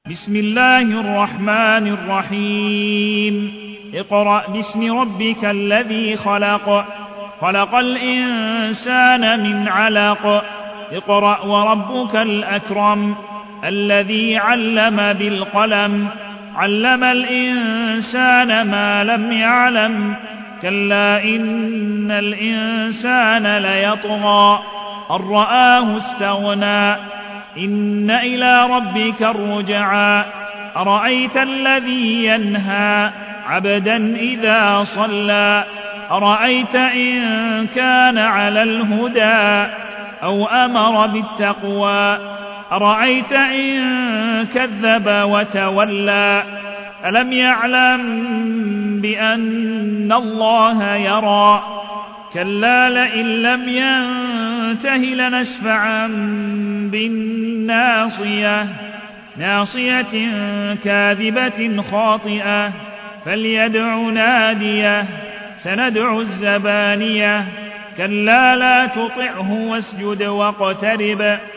بسم الله الرحمن الرحيم اقرأ باسم ربك الذي خلق خلق الإنسان من علق اقرأ وربك الأكرم الذي علم بالقلم علم الإنسان ما لم يعلم كلا إن الإنسان ليطغى أن رآه استغنى إن إلى ربك الرجعى أرأيت الذي ينهى عبدا إذا صلى أرأيت إن كان على الهدى أو أمر بالتقوى أرأيت إن كذب وتولى ألم يعلم بأن الله يرى كلا لئن لم ينته لنسفعا بالناصية ناصية كاذبة خاطئة فليدع ناديه سندع الزبانية كلا لا تطعه واسجد واقترب